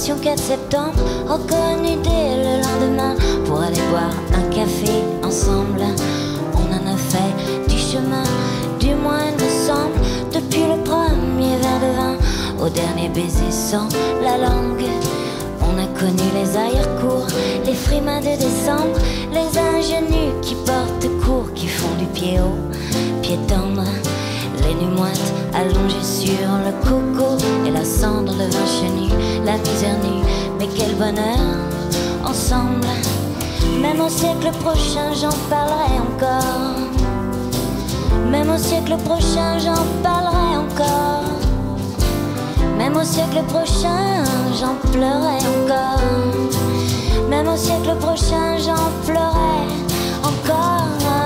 station 4 septembre, reconnu dès le lendemain, pour aller boire un café ensemble. On en a fait du chemin, du moins il me semble, depuis le premier verre de vin au dernier baiser sans la langue. On a connu les arrière-cours, les frimas de décembre, les ingénus qui portent court, qui font du pied haut, pied tendre, les nuits moites allongées sur le coco et la cendre, le vin chenu, la misère nue. Mais quel bonheur ensemble. Même au siècle prochain j'en parlerai encore. Même au siècle prochain j'en parlerai encore. Même au siècle prochain j'en pleurerai encore. Même au siècle prochain j'en pleurerai encore.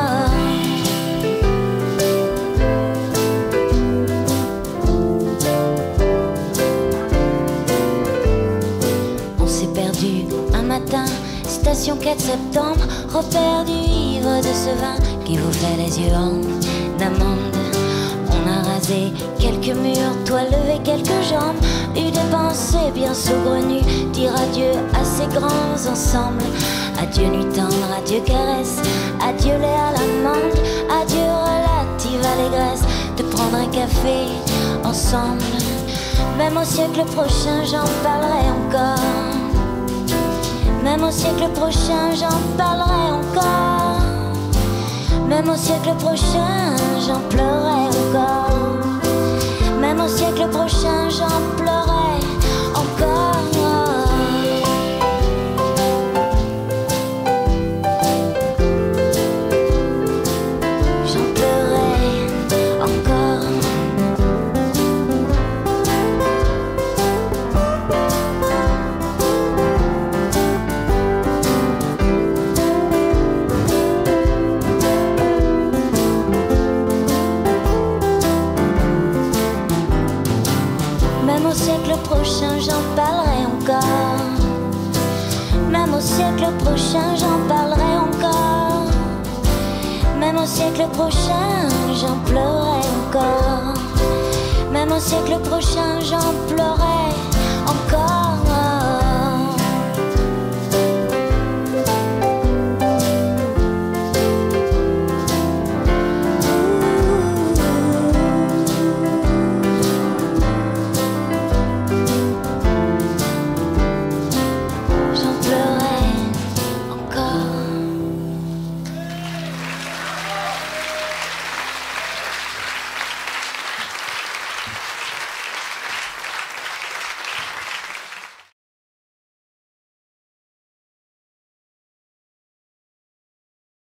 On s'est perdu un matin, station 4 septembre, repère du ivre de ce vin qui vous fait les yeux en amande. On a rasé quelques murs, toit levé quelques jambes, eu des pensées bien saugrenues, dire adieu à ces grands ensembles. Adieu nuit tendre, adieu caresse, adieu lait à l'amande, adieu relative allégresse de prendre un café ensemble. Même au siècle prochain j'en parlerai encore. Même au siècle prochain j'en parlerai encore. Même au siècle prochain j'en pleurerai encore. Même au siècle prochain j'en pleurerai encore. J'en pleurerai encore. Même au siècle prochain j'en parlerai encore. Même au siècle prochain j'en parlerai encore. Même au siècle prochain j'en pleurerai encore. Même au siècle prochain j'en pleurerai encore.